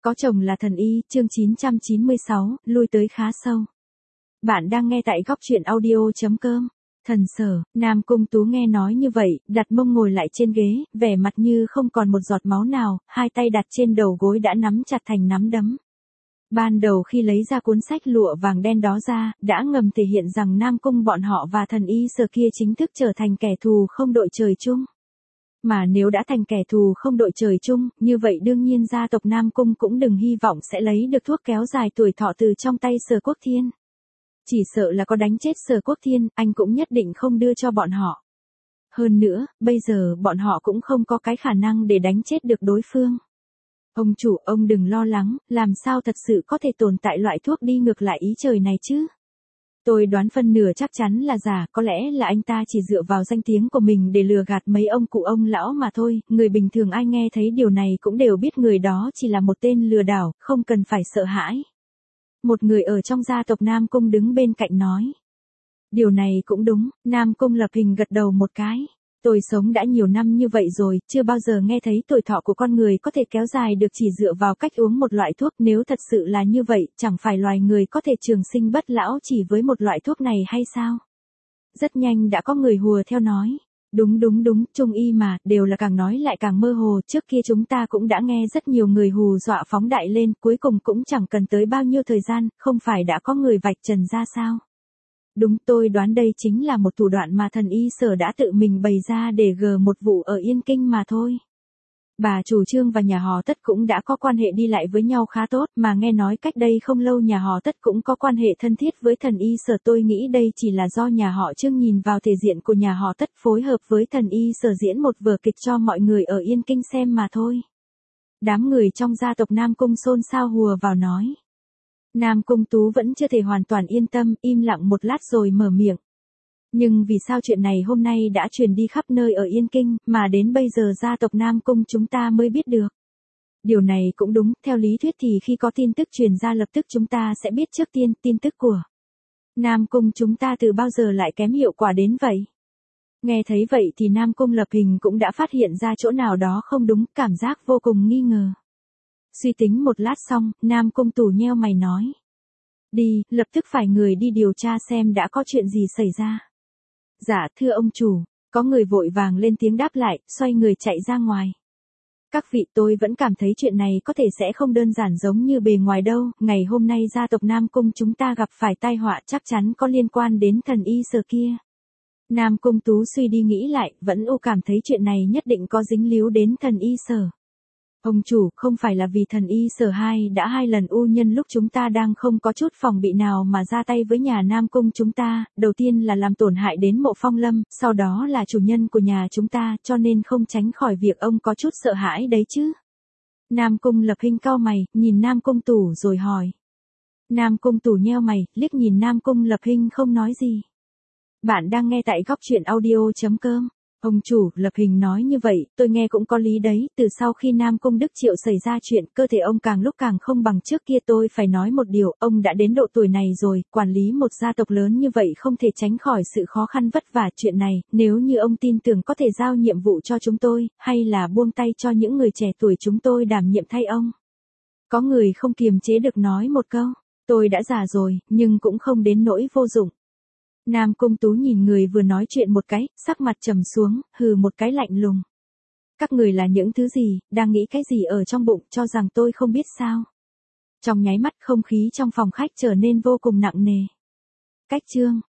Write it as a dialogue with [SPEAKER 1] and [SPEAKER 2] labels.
[SPEAKER 1] Có chồng là thần y, chương 996, lui tới khá sâu. Bạn đang nghe tại góc truyện audio.com. Thần Sở, Nam Cung Tú nghe nói như vậy, đặt mông ngồi lại trên ghế, vẻ mặt như không còn một giọt máu nào, hai tay đặt trên đầu gối đã nắm chặt thành nắm đấm. Ban đầu khi lấy ra cuốn sách lụa vàng đen đó ra, đã ngầm thể hiện rằng Nam Cung bọn họ và thần y Sở kia chính thức trở thành kẻ thù không đội trời chung. Mà nếu đã thành kẻ thù không đội trời chung, như vậy đương nhiên gia tộc Nam Cung cũng đừng hy vọng sẽ lấy được thuốc kéo dài tuổi thọ từ trong tay Sở Quốc Thiên. Chỉ sợ là có đánh chết Sở Quốc Thiên, anh cũng nhất định không đưa cho bọn họ. Hơn nữa, bây giờ bọn họ cũng không có cái khả năng để đánh chết được đối phương. Ông chủ, ông đừng lo lắng, làm sao thật sự có thể tồn tại loại thuốc đi ngược lại ý trời này chứ? Tôi đoán phân nửa chắc chắn là giả, có lẽ là anh ta chỉ dựa vào danh tiếng của mình để lừa gạt mấy ông cụ ông lão mà thôi, người bình thường ai nghe thấy điều này cũng đều biết người đó chỉ là một tên lừa đảo, không cần phải sợ hãi. Một người ở trong gia tộc Nam Cung đứng bên cạnh nói. Điều này cũng đúng, Nam Cung Lập Hình gật đầu một cái. Tôi sống đã nhiều năm như vậy rồi, chưa bao giờ nghe thấy tuổi thọ của con người có thể kéo dài được chỉ dựa vào cách uống một loại thuốc. Nếu thật sự là như vậy, chẳng phải loài người có thể trường sinh bất lão chỉ với một loại thuốc này hay sao? Rất nhanh đã có người hùa theo nói. Đúng, trung y mà, đều là càng nói lại càng mơ hồ, trước kia chúng ta cũng đã nghe rất nhiều người hù dọa phóng đại lên, cuối cùng cũng chẳng cần tới bao nhiêu thời gian, không phải đã có người vạch trần ra sao? Đúng, tôi đoán đây chính là một thủ đoạn mà thần y Sở đã tự mình bày ra để gờ một vụ ở Yên Kinh mà thôi. Bà chủ Trương và nhà họ Tất cũng đã có quan hệ đi lại với nhau khá tốt, mà nghe nói cách đây không lâu nhà họ Tất cũng có quan hệ thân thiết với thần y Sở. Tôi nghĩ đây chỉ là do nhà họ Trương nhìn vào thể diện của nhà họ Tất phối hợp với thần y Sở diễn một vở kịch cho mọi người ở Yên Kinh xem mà thôi. Đám người trong gia tộc Nam Cung xôn xao hùa vào nói. Nam Cung Tú vẫn chưa thể hoàn toàn yên tâm, im lặng một lát rồi mở miệng. Nhưng vì sao chuyện này hôm nay đã truyền đi khắp nơi ở Yên Kinh, mà đến bây giờ gia tộc Nam Cung chúng ta mới biết được? Điều này cũng đúng, theo lý thuyết thì khi có tin tức truyền ra lập tức chúng ta sẽ biết trước tiên. Tin tức của Nam Cung chúng ta từ bao giờ lại kém hiệu quả đến vậy? Nghe thấy vậy thì Nam Cung Lập Hình cũng đã phát hiện ra chỗ nào đó không đúng, cảm giác vô cùng nghi ngờ. Suy tính một lát xong, Nam Cung Tủ nheo mày nói. Đi, lập tức phải người đi điều tra xem đã có chuyện gì xảy ra. Dạ, thưa ông chủ, có người vội vàng lên tiếng đáp lại, xoay người chạy ra ngoài. Các vị, tôi vẫn cảm thấy chuyện này có thể sẽ không đơn giản giống như bề ngoài đâu, ngày hôm nay gia tộc Nam Cung chúng ta gặp phải tai họa chắc chắn có liên quan đến thần y Sở kia. Nam Cung Tú suy đi nghĩ lại, vẫn cảm thấy chuyện này nhất định có dính líu đến thần y Sở. Ông chủ, không phải là vì thần y Sở đã 2 lần nhân lúc chúng ta đang không có chút phòng bị nào mà ra tay với nhà Nam Cung chúng ta, đầu tiên là làm tổn hại đến Mộ Phong Lâm, sau đó là chủ nhân của nhà chúng ta, cho nên không tránh khỏi việc ông có chút sợ hãi đấy chứ. Nam Cung Lập Hình cau mày, nhìn Nam Cung Tủ rồi hỏi. Nam Cung Tủ nheo mày, liếc nhìn Nam Cung Lập Hình không nói gì. Bạn đang nghe tại góc truyện audio.com. Ông chủ, Lập Hình nói như vậy, tôi nghe cũng có lý đấy, từ sau khi Nam Cung Đức Triệu xảy ra chuyện, cơ thể ông càng lúc càng không bằng trước kia. Tôi phải nói một điều, ông đã đến độ tuổi này rồi, quản lý một gia tộc lớn như vậy không thể tránh khỏi sự khó khăn vất vả. Chuyện này, nếu như ông tin tưởng có thể giao nhiệm vụ cho chúng tôi, hay là buông tay cho những người trẻ tuổi chúng tôi đảm nhiệm thay ông. Có người không kiềm chế được nói một câu, tôi đã già rồi, nhưng cũng không đến nỗi vô dụng. Nam Cung Tú nhìn người vừa nói chuyện một cái, sắc mặt trầm xuống, hừ một cái lạnh lùng. Các người là những thứ gì, đang nghĩ cái gì ở trong bụng, cho rằng tôi không biết sao? Trong nháy mắt không khí trong phòng khách trở nên vô cùng nặng nề. Cách chương